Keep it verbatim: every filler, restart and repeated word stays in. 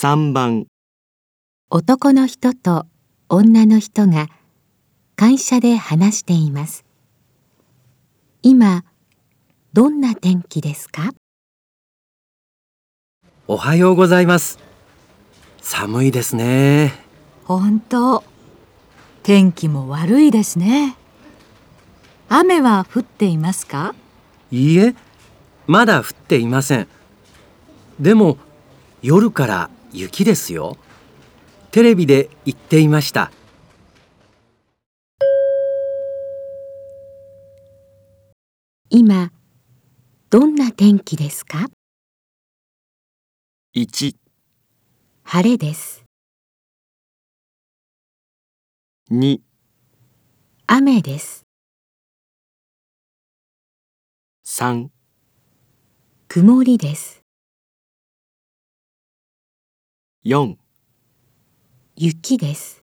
さんばん、 男の人と女の人が会社で話しています。今、どんな天気ですか？ おはようございます。寒いですね。 本当、天気も悪いですね。雨は降っていますか？ いいえ、まだ降っていません。でも夜から雪ですよ。テレビで言っていました。 今、どんな天気ですか？ いち、 晴れです。 に、 雨です。 さん、 曇りです。 よん、 雪です。